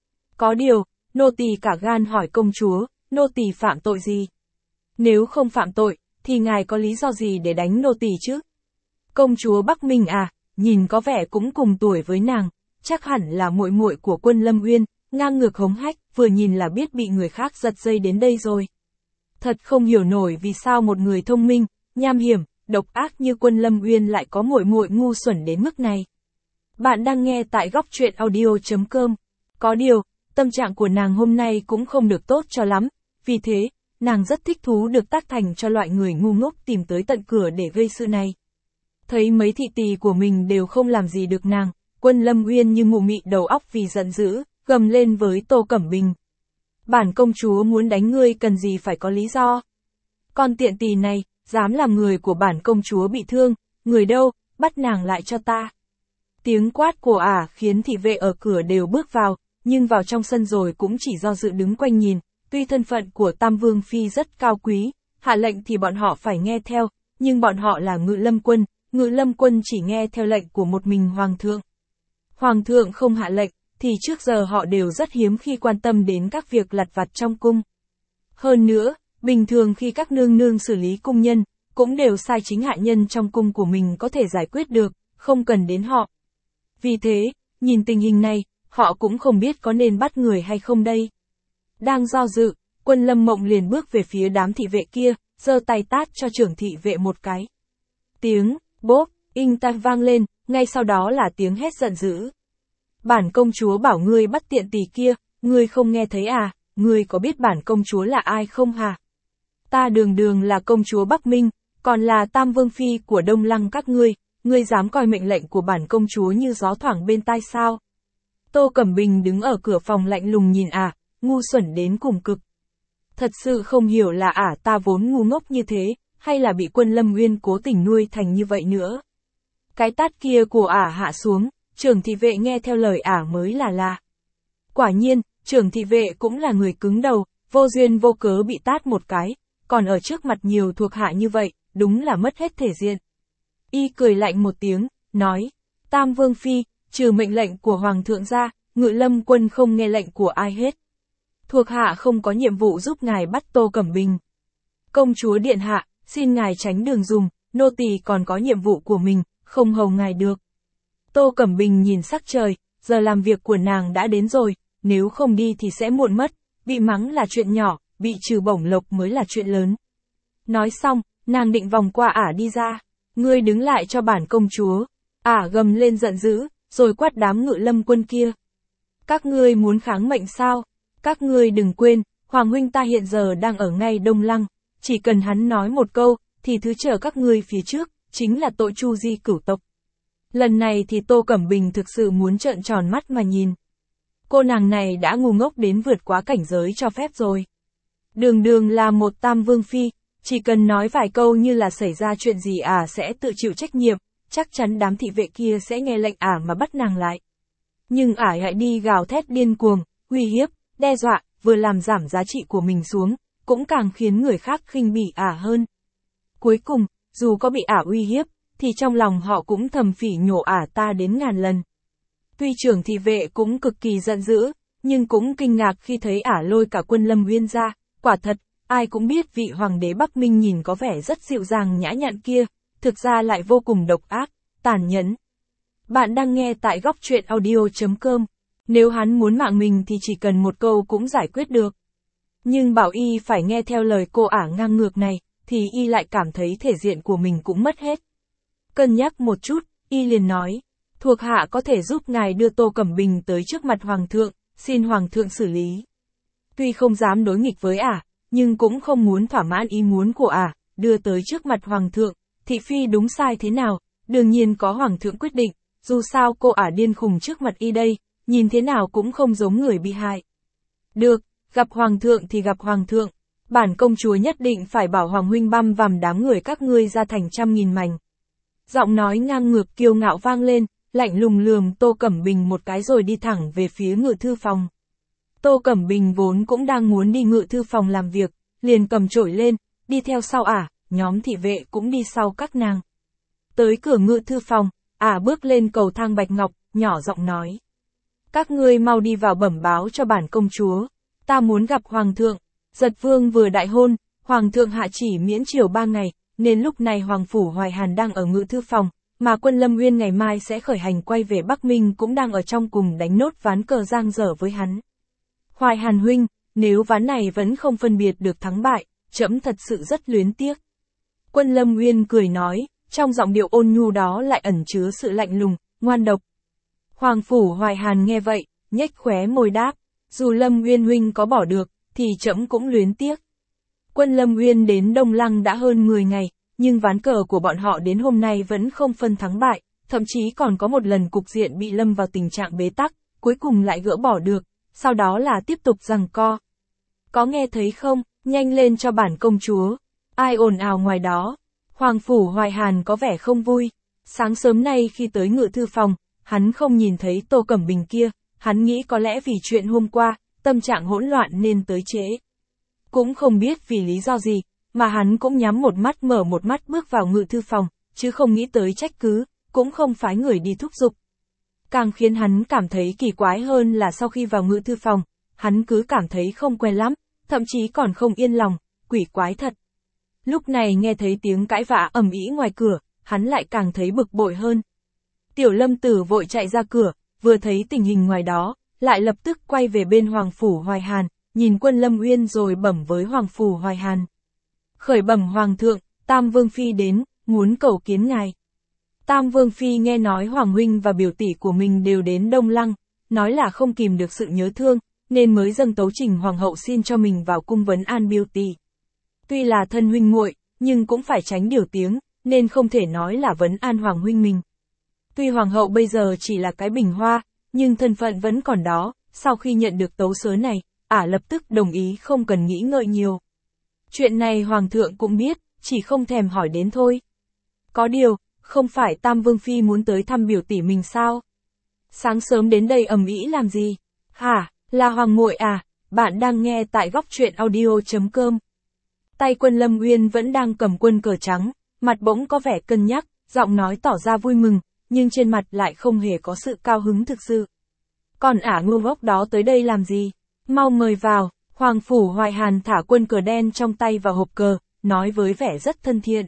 Có điều, nô tỳ cả gan hỏi công chúa, nô tỳ phạm tội gì? Nếu không phạm tội, thì ngài có lý do gì để đánh nô tỳ chứ? Công chúa Bắc Minh à, nhìn có vẻ cũng cùng tuổi với nàng, chắc hẳn là muội muội của Quân Lâm Uyên, ngang ngược hống hách, vừa nhìn là biết bị người khác giật dây đến đây rồi. Thật không hiểu nổi vì sao một người thông minh, nham hiểm, độc ác như Quân Lâm Uyên lại có muội muội ngu xuẩn đến mức này. Bạn đang nghe tại góc truyện audio.com. Có điều, tâm trạng của nàng hôm nay cũng không được tốt cho lắm, vì thế, nàng rất thích thú được tác thành cho loại người ngu ngốc tìm tới tận cửa để gây sự này. Thấy mấy thị tỳ của mình đều không làm gì được nàng, Quân Lâm Uyên như mụ mị đầu óc vì giận dữ, gầm lên với Tô Cẩm Bình. Bản công chúa muốn đánh ngươi cần gì phải có lý do. Con tiện tỳ này, dám làm người của bản công chúa bị thương, người đâu, bắt nàng lại cho ta. Tiếng quát của ả khiến thị vệ ở cửa đều bước vào, nhưng vào trong sân rồi cũng chỉ do dự đứng quanh nhìn, tuy thân phận của Tam Vương Phi rất cao quý, hạ lệnh thì bọn họ phải nghe theo, nhưng bọn họ là Ngự Lâm Quân chỉ nghe theo lệnh của một mình Hoàng thượng. Hoàng thượng không hạ lệnh, thì trước giờ họ đều rất hiếm khi quan tâm đến các việc lặt vặt trong cung. Hơn nữa, bình thường khi các nương nương xử lý cung nhân, cũng đều sai chính hạ nhân trong cung của mình có thể giải quyết được, không cần đến họ. Vì thế, nhìn tình hình này, họ cũng không biết có nên bắt người hay không đây. Đang do dự, Quân Lâm Mộng liền bước về phía đám thị vệ kia, giơ tay tát cho trưởng thị vệ một cái. Tiếng bốp, inh tai vang lên, ngay sau đó là tiếng hét giận dữ. Bản công chúa bảo ngươi bắt tiện tỳ kia, ngươi không nghe thấy à, ngươi có biết bản công chúa là ai không hả? Ta đường là công chúa Bắc Minh, còn là Tam Vương Phi của Đông Lăng các ngươi dám coi mệnh lệnh của bản công chúa như gió thoảng bên tai sao? Tô Cẩm Bình đứng ở cửa phòng lạnh lùng nhìn ngu xuẩn đến cùng cực. Thật sự không hiểu là ta vốn ngu ngốc như thế, hay là bị Quân Lâm Uyên cố tình nuôi thành như vậy nữa. Cái tát kia của hạ xuống, trưởng thị vệ nghe theo lời mới là lạ. Quả nhiên, trưởng thị vệ cũng là người cứng đầu, vô duyên vô cớ bị tát một cái, còn ở trước mặt nhiều thuộc hạ như vậy, đúng là mất hết thể diện. Y cười lạnh một tiếng, nói, Tam Vương Phi, trừ mệnh lệnh của Hoàng thượng ra, Ngự Lâm Quân không nghe lệnh của ai hết. Thuộc hạ không có nhiệm vụ giúp ngài bắt Tô Cẩm Bình. Công chúa điện hạ, xin ngài tránh đường dùng, nô tỳ còn có nhiệm vụ của mình, không hầu ngài được. Tô Cẩm Bình nhìn sắc trời, giờ làm việc của nàng đã đến rồi, nếu không đi thì sẽ muộn mất, bị mắng là chuyện nhỏ, bị trừ bổng lộc mới là chuyện lớn. Nói xong, nàng định vòng qua đi ra, ngươi đứng lại cho bản công chúa. Gầm lên giận dữ, rồi quát đám Ngự Lâm Quân kia. Các ngươi muốn kháng mệnh sao? Các ngươi đừng quên, Hoàng huynh ta hiện giờ đang ở ngay Đông Lăng, chỉ cần hắn nói một câu, thì thứ chờ các ngươi phía trước, chính là tội tru di cửu tộc. Lần này thì Tô Cẩm Bình thực sự muốn trợn tròn mắt mà nhìn. Cô nàng này đã ngu ngốc đến vượt quá cảnh giới cho phép rồi. Đường là một Tam Vương Phi, chỉ cần nói vài câu như là xảy ra chuyện gì sẽ tự chịu trách nhiệm, chắc chắn đám thị vệ kia sẽ nghe lệnh mà bắt nàng lại. Nhưng lại đi gào thét điên cuồng, uy hiếp, đe dọa, vừa làm giảm giá trị của mình xuống, cũng càng khiến người khác khinh bỉ hơn. Cuối cùng, dù có bị uy hiếp, thì trong lòng họ cũng thầm phỉ nhổ ta đến ngàn lần. Tuy trưởng thị vệ cũng cực kỳ giận dữ, nhưng cũng kinh ngạc khi thấy lôi cả Quân Lâm Uyên ra, quả thật, ai cũng biết vị hoàng đế Bắc Minh nhìn có vẻ rất dịu dàng nhã nhặn kia, thực ra lại vô cùng độc ác, tàn nhẫn. Bạn đang nghe tại góc truyện audio.com. Nếu hắn muốn mạng mình thì chỉ cần một câu cũng giải quyết được. Nhưng bảo y phải nghe theo lời cô ngang ngược này, thì y lại cảm thấy thể diện của mình cũng mất hết. Cân nhắc một chút, y liền nói, thuộc hạ có thể giúp ngài đưa Tô Cẩm Bình tới trước mặt Hoàng thượng, xin Hoàng thượng xử lý. Tuy không dám đối nghịch với nhưng cũng không muốn thỏa mãn ý muốn của đưa tới trước mặt Hoàng thượng, thị phi đúng sai thế nào, đương nhiên có Hoàng thượng quyết định, dù sao cô điên khùng trước mặt y đây, nhìn thế nào cũng không giống người bị hại. Được, gặp hoàng thượng thì gặp hoàng thượng, bản công chúa nhất định phải bảo hoàng huynh băm vằm đám người các ngươi ra thành trăm nghìn mảnh. Giọng nói ngang ngược kiêu ngạo vang lên, lạnh lùng lườm Tô Cẩm Bình một cái rồi đi thẳng về phía ngự thư phòng. Tô Cẩm Bình vốn cũng đang muốn đi ngự thư phòng làm việc, liền cầm chổi lên, đi theo sau nhóm thị vệ cũng đi sau các nàng. Tới cửa ngự thư phòng, bước lên cầu thang bạch ngọc, nhỏ giọng nói. Các ngươi mau đi vào bẩm báo cho bản công chúa, ta muốn gặp hoàng thượng. Giật vương vừa đại hôn, hoàng thượng hạ chỉ miễn triều 3 ngày, nên lúc này hoàng phủ Hoài Hàn đang ở ngự thư phòng, mà quân Lâm Uyên ngày mai sẽ khởi hành quay về Bắc Minh cũng đang ở trong cùng đánh nốt ván cờ giang dở với hắn. Hoài Hàn huynh, nếu ván này vẫn không phân biệt được thắng bại, trẫm thật sự rất luyến tiếc. Quân Lâm Uyên cười nói, trong giọng điệu ôn nhu đó lại ẩn chứa sự lạnh lùng, ngoan độc. Hoàng phủ Hoài Hàn nghe vậy, nhếch khóe môi đáp, dù Lâm Uyên huynh có bỏ được, thì trẫm cũng luyến tiếc. Quân Lâm Uyên đến Đông Lăng đã hơn 10 ngày, nhưng ván cờ của bọn họ đến hôm nay vẫn không phân thắng bại, thậm chí còn có một lần cục diện bị lâm vào tình trạng bế tắc, cuối cùng lại gỡ bỏ được, sau đó là tiếp tục giằng co. Có nghe thấy không, nhanh lên cho bản công chúa. Ai ồn ào ngoài đó? Hoàng phủ Hoài Hàn có vẻ không vui. Sáng sớm nay khi tới ngự thư phòng, hắn không nhìn thấy Tô Cẩm Bình kia, hắn nghĩ có lẽ vì chuyện hôm qua, tâm trạng hỗn loạn nên tới trễ. Cũng không biết vì lý do gì, mà hắn cũng nhắm một mắt mở một mắt bước vào ngự thư phòng, chứ không nghĩ tới trách cứ, cũng không phái người đi thúc giục. Càng khiến hắn cảm thấy kỳ quái hơn là sau khi vào ngự thư phòng, hắn cứ cảm thấy không quen lắm, thậm chí còn không yên lòng, quỷ quái thật. Lúc này nghe thấy tiếng cãi vã ầm ĩ ngoài cửa, hắn lại càng thấy bực bội hơn. Tiểu Lâm Tử vội chạy ra cửa, vừa thấy tình hình ngoài đó, lại lập tức quay về bên Hoàng phủ Hoài Hàn, nhìn quân Lâm Uyên rồi bẩm với Hoàng phủ Hoài Hàn. Khởi bẩm Hoàng thượng, Tam Vương Phi đến, muốn cầu kiến ngài. Tam Vương Phi nghe nói Hoàng huynh và biểu tỷ của mình đều đến Đông Lăng, nói là không kìm được sự nhớ thương, nên mới dâng tấu trình Hoàng hậu xin cho mình vào cung vấn an biểu tỷ. Tuy là thân huynh muội, nhưng cũng phải tránh điều tiếng, nên không thể nói là vấn an Hoàng huynh mình. Tuy Hoàng hậu bây giờ chỉ là cái bình hoa, nhưng thân phận vẫn còn đó, sau khi nhận được tấu sớ này, lập tức đồng ý không cần nghĩ ngợi nhiều. Chuyện này Hoàng thượng cũng biết, chỉ không thèm hỏi đến thôi. Có điều, không phải Tam Vương Phi muốn tới thăm biểu tỷ mình sao? Sáng sớm đến đây ầm ĩ làm gì? Hả, là Hoàng muội à? Bạn đang nghe tại góc truyện audio.com. Tay quân Lâm Uyên vẫn đang cầm quân cờ trắng, mặt bỗng có vẻ cân nhắc, giọng nói tỏ ra vui mừng, nhưng trên mặt lại không hề có sự cao hứng thực sự. Còn ngu ngốc đó tới đây làm gì? Mau mời vào. Hoàng phủ Hoài Hàn thả quân cờ đen trong tay vào hộp cờ, nói với vẻ rất thân thiện.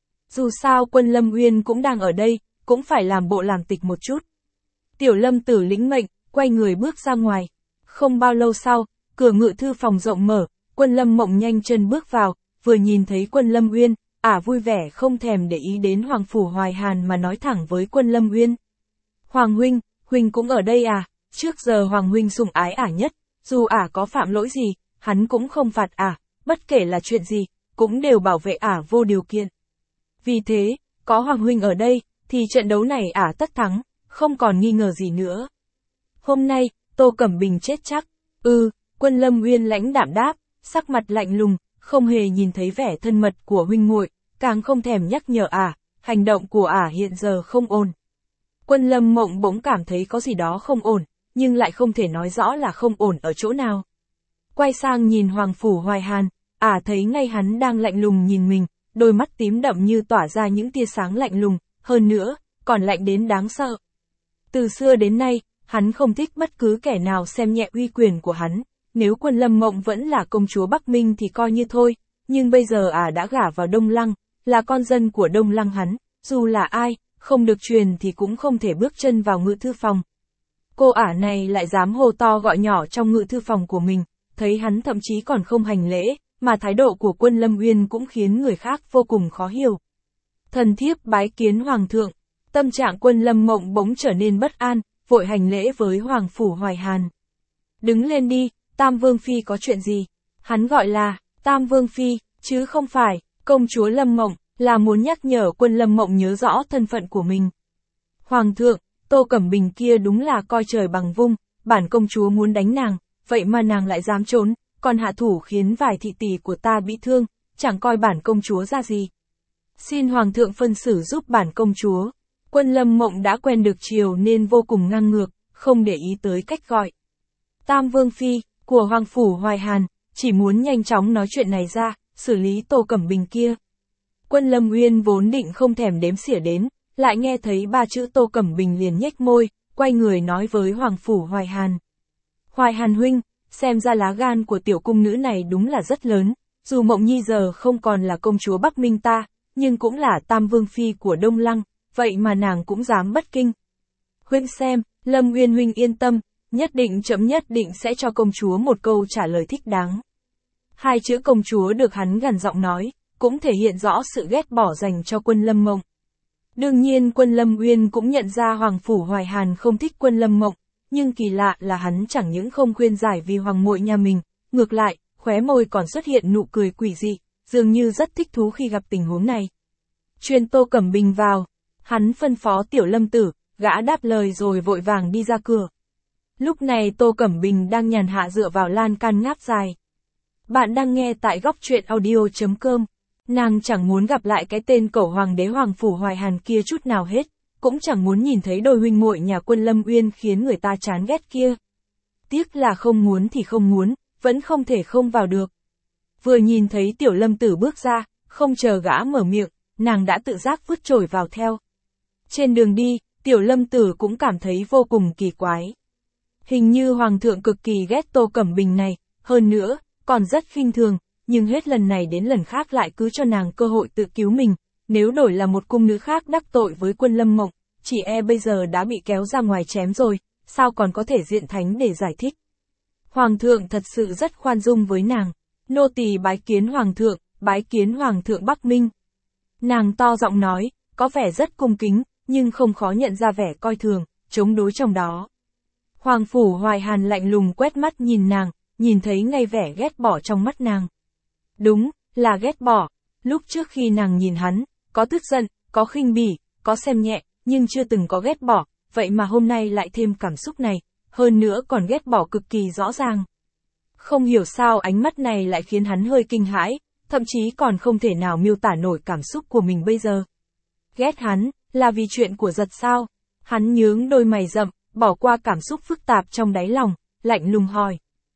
Dù sao quân Lâm Uyên cũng đang ở đây, cũng phải làm bộ làm tịch một chút. Tiểu Lâm Tử lĩnh mệnh, quay người bước ra ngoài. Không bao lâu sau, cửa ngự thư phòng rộng mở, quân Lâm Mộng nhanh chân bước vào, vừa nhìn thấy quân Lâm Uyên, vui vẻ không thèm để ý đến Hoàng phủ Hoài Hàn mà nói thẳng với quân Lâm Uyên. Hoàng huynh, huynh cũng ở đây à? Trước giờ Hoàng huynh sủng ái nhất, dù có phạm lỗi gì, hắn cũng không phạt bất kể là chuyện gì, cũng đều bảo vệ vô điều kiện. Vì thế, có Hoàng huynh ở đây, thì trận đấu này tất thắng, không còn nghi ngờ gì nữa. Hôm nay, Tô Cẩm Bình chết chắc. Quân Lâm Uyên lãnh đạm đáp, sắc mặt lạnh lùng, không hề nhìn thấy vẻ thân mật của huynh muội, càng không thèm nhắc nhở hành động của hiện giờ không ổn. Quân Lâm Mộng bỗng cảm thấy có gì đó không ổn, nhưng lại không thể nói rõ là không ổn ở chỗ nào. Quay sang nhìn Hoàng phủ Hoài Hàn, thấy ngay hắn đang lạnh lùng nhìn mình, đôi mắt tím đậm như tỏa ra những tia sáng lạnh lùng, hơn nữa, còn lạnh đến đáng sợ. Từ xưa đến nay, hắn không thích bất cứ kẻ nào xem nhẹ uy quyền của hắn, nếu quân Lâm Mộng vẫn là công chúa Bắc Minh thì coi như thôi, nhưng bây giờ đã gả vào Đông Lăng, là con dân của Đông Lăng hắn, dù là ai, không được truyền thì cũng không thể bước chân vào ngự thư phòng. Cô này lại dám hô to gọi nhỏ trong ngự thư phòng của mình, thấy hắn thậm chí còn không hành lễ, mà thái độ của quân Lâm Uyên cũng khiến người khác vô cùng khó hiểu. Thần thiếp bái kiến Hoàng thượng, tâm trạng quân Lâm Mộng bỗng trở nên bất an, vội hành lễ với Hoàng phủ Hoài Hàn. Đứng lên đi, Tam Vương Phi có chuyện gì? Hắn gọi là Tam Vương Phi, chứ không phải công chúa Lâm Mộng, là muốn nhắc nhở quân Lâm Mộng nhớ rõ thân phận của mình. Hoàng thượng, Tô Cẩm Bình kia đúng là coi trời bằng vung, bản công chúa muốn đánh nàng, vậy mà nàng lại dám trốn, còn hạ thủ khiến vài thị tỷ của ta bị thương, chẳng coi bản công chúa ra gì. Xin Hoàng thượng phân xử giúp bản công chúa. Quân Lâm Mộng đã quen được chiều nên vô cùng ngang ngược, không để ý tới cách gọi. Tam Vương Phi, của Hoàng Phủ Hoài Hàn, chỉ muốn nhanh chóng nói chuyện này ra, xử lý Tô Cẩm Bình kia. Quân Lâm Uyên vốn định không thèm đếm xỉa đến, lại nghe thấy ba chữ Tô Cẩm Bình liền nhếch môi, quay người nói với Hoàng Phủ Hoài Hàn. Hoài Hàn huynh, xem ra lá gan của tiểu cung nữ này đúng là rất lớn, dù Mộng Nhi giờ không còn là công chúa Bắc Minh ta, nhưng cũng là Tam Vương Phi của Đông Lăng, vậy mà nàng cũng dám bất kinh. Huynh xem, Lâm Uyên huynh yên tâm, nhất định sẽ cho công chúa một câu trả lời thích đáng. Hai chữ công chúa được hắn gằn giọng nói, cũng thể hiện rõ sự ghét bỏ dành cho Quân Lâm Mộng. Đương nhiên Quân Lâm Uyên cũng nhận ra Hoàng Phủ Hoài Hàn không thích Quân Lâm Mộng, nhưng kỳ lạ là hắn chẳng những không khuyên giải vì hoàng muội nhà mình, ngược lại, khóe môi còn xuất hiện nụ cười quỷ dị, dường như rất thích thú khi gặp tình huống này. Truyền Tô Cẩm Bình vào, hắn phân phó Tiểu Lâm Tử, gã đáp lời rồi vội vàng đi ra cửa. Lúc này Tô Cẩm Bình đang nhàn hạ dựa vào lan can ngáp dài. Bạn đang nghe tại góc truyện audio.com. Nàng chẳng muốn gặp lại cái tên cẩu hoàng đế Hoàng Phủ Hoài Hàn kia chút nào hết, cũng chẳng muốn nhìn thấy đôi huynh muội nhà Quân Lâm Uyên khiến người ta chán ghét kia. Tiếc là không muốn thì không muốn, vẫn không thể không vào được. Vừa nhìn thấy Tiểu Lâm Tử bước ra, không chờ gã mở miệng, nàng đã tự giác vứt chổi vào theo. Trên đường đi, Tiểu Lâm Tử cũng cảm thấy vô cùng kỳ quái. Hình như Hoàng thượng cực kỳ ghét Tô Cẩm Bình này, hơn nữa, còn rất khinh thường, nhưng hết lần này đến lần khác lại cứ cho nàng cơ hội tự cứu mình, nếu đổi là một cung nữ khác đắc tội với Quân Lâm Mộng, chỉ bây giờ đã bị kéo ra ngoài chém rồi, sao còn có thể diện thánh để giải thích. Hoàng thượng thật sự rất khoan dung với nàng, nô tỳ bái kiến Hoàng thượng Bắc Minh. Nàng to giọng nói, có vẻ rất cung kính, nhưng không khó nhận ra vẻ coi thường, chống đối trong đó. Hoàng Phủ Hoài Hàn lạnh lùng quét mắt nhìn nàng, nhìn thấy ngay vẻ ghét bỏ trong mắt nàng. Đúng, là ghét bỏ. Lúc trước khi nàng nhìn hắn, có tức giận, có khinh bỉ, có xem nhẹ, nhưng chưa từng có ghét bỏ, vậy mà hôm nay lại thêm cảm xúc này, hơn nữa còn ghét bỏ cực kỳ rõ ràng. Không hiểu sao ánh mắt này lại khiến hắn hơi kinh hãi, thậm chí còn không thể nào miêu tả nổi cảm xúc của mình bây giờ. Ghét hắn, là vì chuyện của Giật sao? Hắn nhướng đôi mày rậm, bỏ qua cảm xúc phức tạp trong đáy lòng, lạnh lùng hỏi.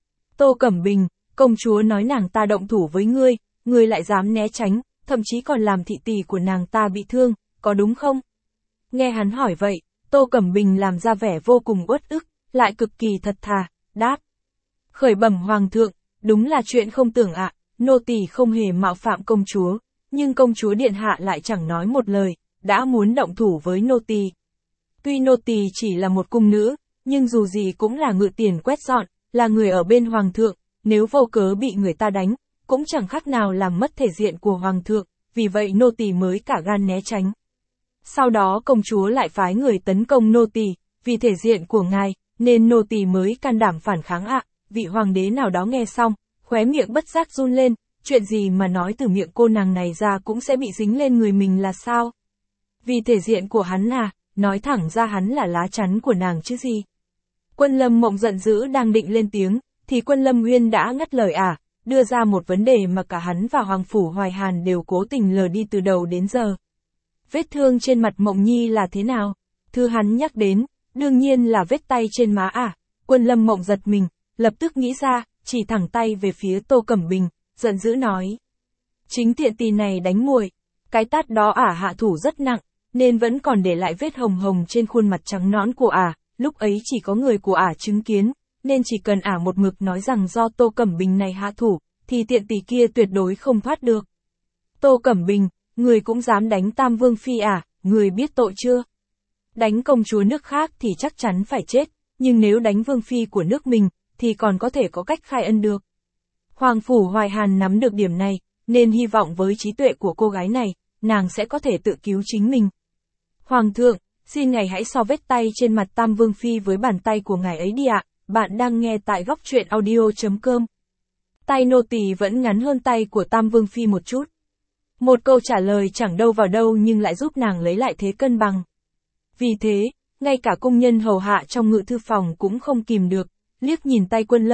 Tô Cẩm Bình, công chúa nói nàng ta động thủ với ngươi lại dám né tránh, thậm chí còn làm thị tỷ của nàng ta bị thương, có đúng không? Nghe hắn hỏi vậy, Tô Cẩm Bình làm ra vẻ vô cùng uất ức, lại cực kỳ thật thà, đáp. Khởi bẩm Hoàng thượng, đúng là chuyện không tưởng ạ, nô tỳ không hề mạo phạm công chúa, nhưng công chúa điện hạ lại chẳng nói một lời, đã muốn động thủ với nô tỳ. Tuy nô tỳ chỉ là một cung nữ, nhưng dù gì cũng là ngự tiền quét dọn, là người ở bên Hoàng thượng, nếu vô cớ bị người ta đánh, cũng chẳng khác nào làm mất thể diện của Hoàng thượng, vì vậy nô tỳ mới cả gan né tránh. Sau đó công chúa lại phái người tấn công nô tỳ, vì thể diện của ngài, nên nô tỳ mới can đảm phản kháng ạ. Vị hoàng đế nào đó nghe xong, khóe miệng bất giác run lên, chuyện gì mà nói từ miệng cô nàng này ra cũng sẽ bị dính lên người mình là sao? Vì thể diện của hắn à, nói thẳng ra hắn là lá chắn của nàng chứ gì? Quân Lâm Mộng giận dữ đang định lên tiếng, thì Quân Lâm Uyên đã ngắt lời đưa ra một vấn đề mà cả hắn và Hoàng Phủ Hoài Hàn đều cố tình lờ đi từ đầu đến giờ. Vết thương trên mặt Mộng Nhi là thế nào? Thứ hắn nhắc đến, đương nhiên là vết tay trên má Quân Lâm Mộng giật mình, lập tức nghĩ ra, chỉ thẳng tay về phía Tô Cẩm Bình, giận dữ nói. Chính tiện tỳ này đánh muội, cái tát đó hạ thủ rất nặng, nên vẫn còn để lại vết hồng hồng trên khuôn mặt trắng nõn của lúc ấy chỉ có người của chứng kiến, nên chỉ cần một mực nói rằng do Tô Cẩm Bình này hạ thủ, thì tiện tỷ kia tuyệt đối không thoát được. Tô Cẩm Bình, người cũng dám đánh Tam Vương Phi người biết tội chưa? Đánh công chúa nước khác thì chắc chắn phải chết, nhưng nếu đánh Vương Phi của nước mình, thì còn có thể có cách khai ân được. Hoàng Phủ Hoài Hàn nắm được điểm này, nên hy vọng với trí tuệ của cô gái này, nàng sẽ có thể tự cứu chính mình. Hoàng thượng, xin ngài hãy so vết tay trên mặt Tam Vương Phi với bàn tay của ngài ấy đi ạ. Bạn đang nghe tại góc truyện audio.com. Tay nô tỳ vẫn ngắn hơn tay của Tam Vương Phi một chút. Một câu trả lời chẳng đâu vào đâu nhưng lại giúp nàng lấy lại thế cân bằng. Vì thế, ngay cả công nhân hầu hạ trong ngự thư phòng cũng không kìm được, liếc nhìn tay Quân Lâm Mộng,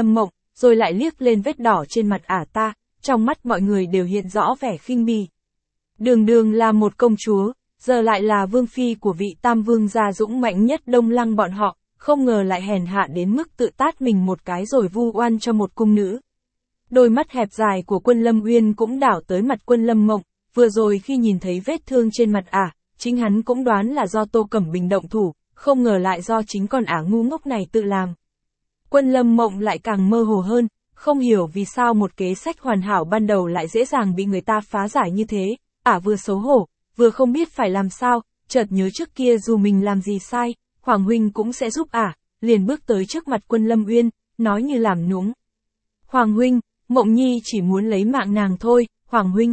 rồi lại liếc lên vết đỏ trên mặt ả ta, trong mắt mọi người đều hiện rõ vẻ khinh bỉ. Đường Đường là một công chúa, giờ lại là vương phi của vị tam vương gia dũng mạnh nhất Đông Lăng bọn họ, không ngờ lại hèn hạ đến mức tự tát mình một cái rồi vu oan cho một cung nữ. Đôi mắt hẹp dài của Quân Lâm Uyên cũng đảo tới mặt Quân Lâm Mộng, vừa rồi khi nhìn thấy vết thương trên mặt ả, chính hắn cũng đoán là do Tô Cẩm Bình động thủ, không ngờ lại do chính con ả ngu ngốc này tự làm. Quân Lâm Mộng lại càng mơ hồ hơn, không hiểu vì sao một kế sách hoàn hảo ban đầu lại dễ dàng bị người ta phá giải như thế, ả vừa xấu hổ, vừa không biết phải làm sao, chợt nhớ trước kia dù mình làm gì sai, Hoàng huynh cũng sẽ giúp ả, liền bước tới trước mặt Quân Lâm Uyên, nói như làm nũng. Hoàng huynh, Mộng Nhi chỉ muốn lấy mạng nàng thôi, Hoàng huynh.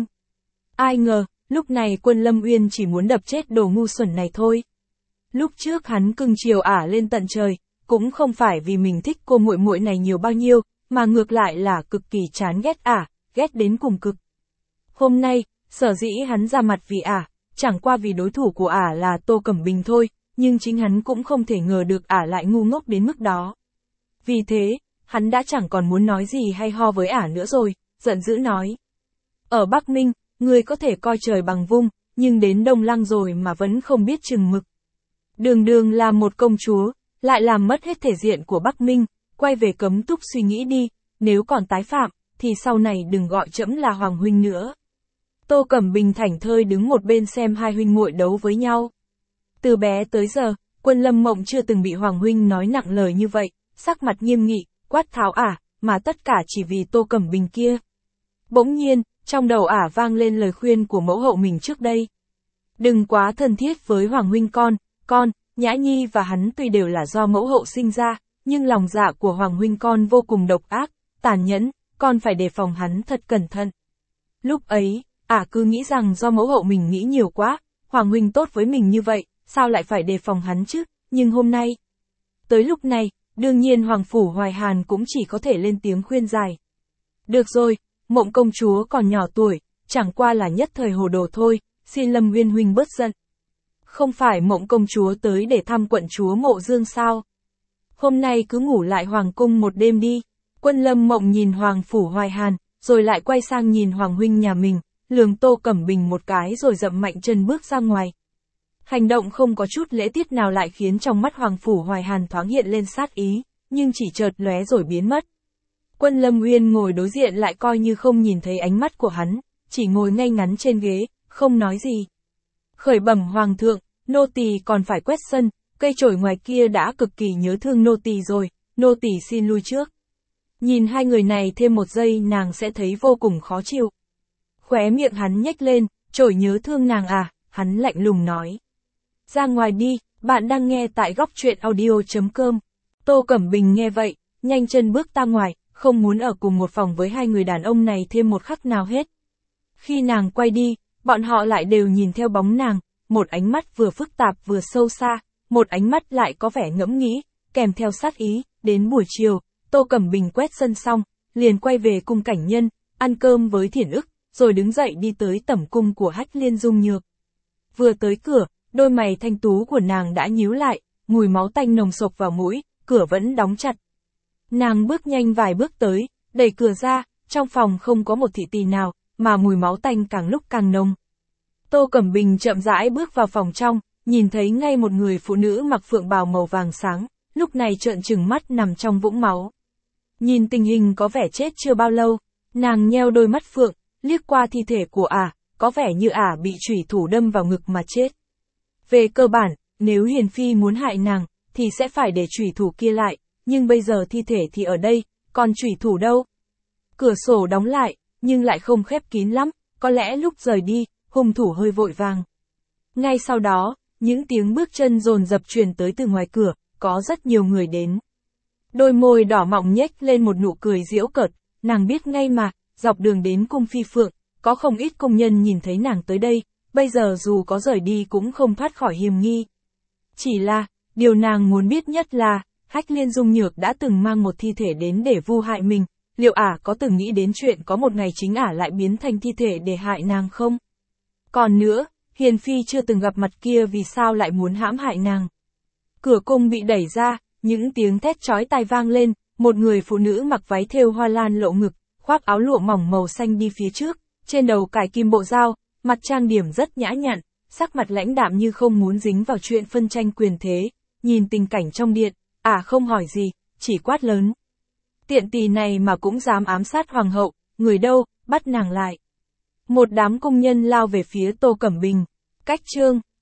Ai ngờ, lúc này Quân Lâm Uyên chỉ muốn đập chết đồ ngu xuẩn này thôi. Lúc trước hắn cưng chiều ả lên tận trời, cũng không phải vì mình thích cô muội muội này nhiều bao nhiêu, mà ngược lại là cực kỳ chán ghét ả, ghét đến cùng cực. Hôm nay, sở dĩ hắn ra mặt vì ả, chẳng qua vì đối thủ của ả là Tô Cẩm Bình thôi, nhưng chính hắn cũng không thể ngờ được ả lại ngu ngốc đến mức đó. Vì thế, hắn đã chẳng còn muốn nói gì hay ho với ả nữa rồi, giận dữ nói. Ở Bắc Minh, ngươi có thể coi trời bằng vung, nhưng đến Đông Lăng rồi mà vẫn không biết chừng mực. Đường Đường là một công chúa, lại làm mất hết thể diện của Bắc Minh, quay về cấm túc suy nghĩ đi, nếu còn tái phạm, thì sau này đừng gọi trẫm là Hoàng huynh nữa. Tô Cẩm Bình thảnh thơi đứng một bên xem hai huynh muội đấu với nhau. Từ bé tới giờ, Quân Lâm Mộng chưa từng bị Hoàng huynh nói nặng lời như vậy, sắc mặt nghiêm nghị, quát tháo ả, mà tất cả chỉ vì Tô Cẩm Bình kia. Bỗng nhiên, trong đầu ả vang lên lời khuyên của mẫu hậu mình trước đây. Đừng quá thân thiết với Hoàng huynh con, Nhã Nhi và hắn tuy đều là do mẫu hậu sinh ra, nhưng lòng dạ của Hoàng huynh con vô cùng độc ác, tàn nhẫn, con phải đề phòng hắn thật cẩn thận. Lúc ấy, ả cứ nghĩ rằng do mẫu hậu mình nghĩ nhiều quá, Hoàng huynh tốt với mình như vậy, sao lại phải đề phòng hắn chứ, nhưng hôm nay. Tới lúc này, đương nhiên Hoàng phủ Hoài Hàn cũng chỉ có thể lên tiếng khuyên giải. Được rồi, Mộng công chúa còn nhỏ tuổi, chẳng qua là nhất thời hồ đồ thôi, xin Lâm Uyên huynh bớt giận. Không phải Mộng công chúa tới để thăm quận chúa Mộ Dương sao? Hôm nay cứ ngủ lại Hoàng cung một đêm đi. Quân Lâm Mộng nhìn Hoàng phủ Hoài Hàn, rồi lại quay sang nhìn Hoàng huynh nhà mình, lườm Tô Cẩm Bình một cái rồi dậm mạnh chân bước ra ngoài. Hành động không có chút lễ tiết nào lại khiến trong mắt Hoàng phủ Hoài Hàn thoáng hiện lên sát ý, nhưng chỉ chợt lóe rồi biến mất. Quân Lâm Uyên ngồi đối diện lại coi như không nhìn thấy ánh mắt của hắn, chỉ ngồi ngay ngắn trên ghế, không nói gì. Khởi bẩm Hoàng thượng, nô tỳ còn phải quét sân, cây chổi ngoài kia đã cực kỳ nhớ thương nô tỳ rồi, nô tỳ xin lui trước. Nhìn hai người này thêm một giây nàng sẽ thấy vô cùng khó chịu. Khóe miệng hắn nhếch lên, chổi nhớ thương nàng à, hắn lạnh lùng nói. Ra ngoài đi, bạn đang nghe tại góc truyện audio.com. Tô Cẩm Bình nghe vậy, nhanh chân bước ra ngoài, không muốn ở cùng một phòng với hai người đàn ông này thêm một khắc nào hết. Khi nàng quay đi, bọn họ lại đều nhìn theo bóng nàng, một ánh mắt vừa phức tạp vừa sâu xa, một ánh mắt lại có vẻ ngẫm nghĩ, kèm theo sát ý. Đến buổi chiều, Tô Cẩm Bình quét sân xong, liền quay về cung Cảnh Nhân, ăn cơm với Thiển Ức, rồi đứng dậy đi tới tẩm cung của Hách Liên Dung Nhược. Vừa tới cửa, đôi mày thanh tú của nàng đã nhíu lại, mùi máu tanh nồng sộc vào mũi, cửa vẫn đóng chặt. Nàng bước nhanh vài bước tới, đẩy cửa ra, trong phòng không có một thị tỳ nào, mà mùi máu tanh càng lúc càng nồng. Tô Cẩm Bình chậm rãi bước vào phòng trong, nhìn thấy ngay một người phụ nữ mặc phượng bào màu vàng sáng, lúc này trợn trừng mắt nằm trong vũng máu. Nhìn tình hình có vẻ chết chưa bao lâu, nàng nheo đôi mắt phượng, liếc qua thi thể của ả, có vẻ như ả bị chủy thủ đâm vào ngực mà chết. Về cơ bản, nếu Hiền Phi muốn hại nàng, thì sẽ phải để chủy thủ kia lại, nhưng bây giờ thi thể thì ở đây, còn chủy thủ đâu? Cửa sổ đóng lại, nhưng lại không khép kín lắm, có lẽ lúc rời đi, hung thủ hơi vội vàng. Ngay sau đó, những tiếng bước chân dồn dập truyền tới từ ngoài cửa, có rất nhiều người đến. Đôi môi đỏ mọng nhếch lên một nụ cười giễu cợt, nàng biết ngay mà, dọc đường đến cung Phi Phượng, có không ít công nhân nhìn thấy nàng tới đây, bây giờ dù có rời đi cũng không thoát khỏi hiềm nghi. Chỉ là, điều nàng muốn biết nhất là, Hách Liên Dung Nhược đã từng mang một thi thể đến để vu hại mình, liệu ả có từng nghĩ đến chuyện có một ngày chính ả lại biến thành thi thể để hại nàng không? Còn nữa, Hiền Phi chưa từng gặp mặt kia vì sao lại muốn hãm hại nàng? Cửa cung bị đẩy ra, những tiếng thét chói tai vang lên, một người phụ nữ mặc váy thêu hoa lan lộ ngực, khoác áo lụa mỏng màu xanh đi phía trước, trên đầu cài kim bộ dao, mặt trang điểm rất nhã nhặn, sắc mặt lãnh đạm như không muốn dính vào chuyện phân tranh quyền thế, nhìn tình cảnh trong điện, không hỏi gì, chỉ quát lớn. Tiện tỳ này mà cũng dám ám sát hoàng hậu, người đâu, bắt nàng lại. Một đám công nhân lao về phía Tô Cẩm Bình. Cách chương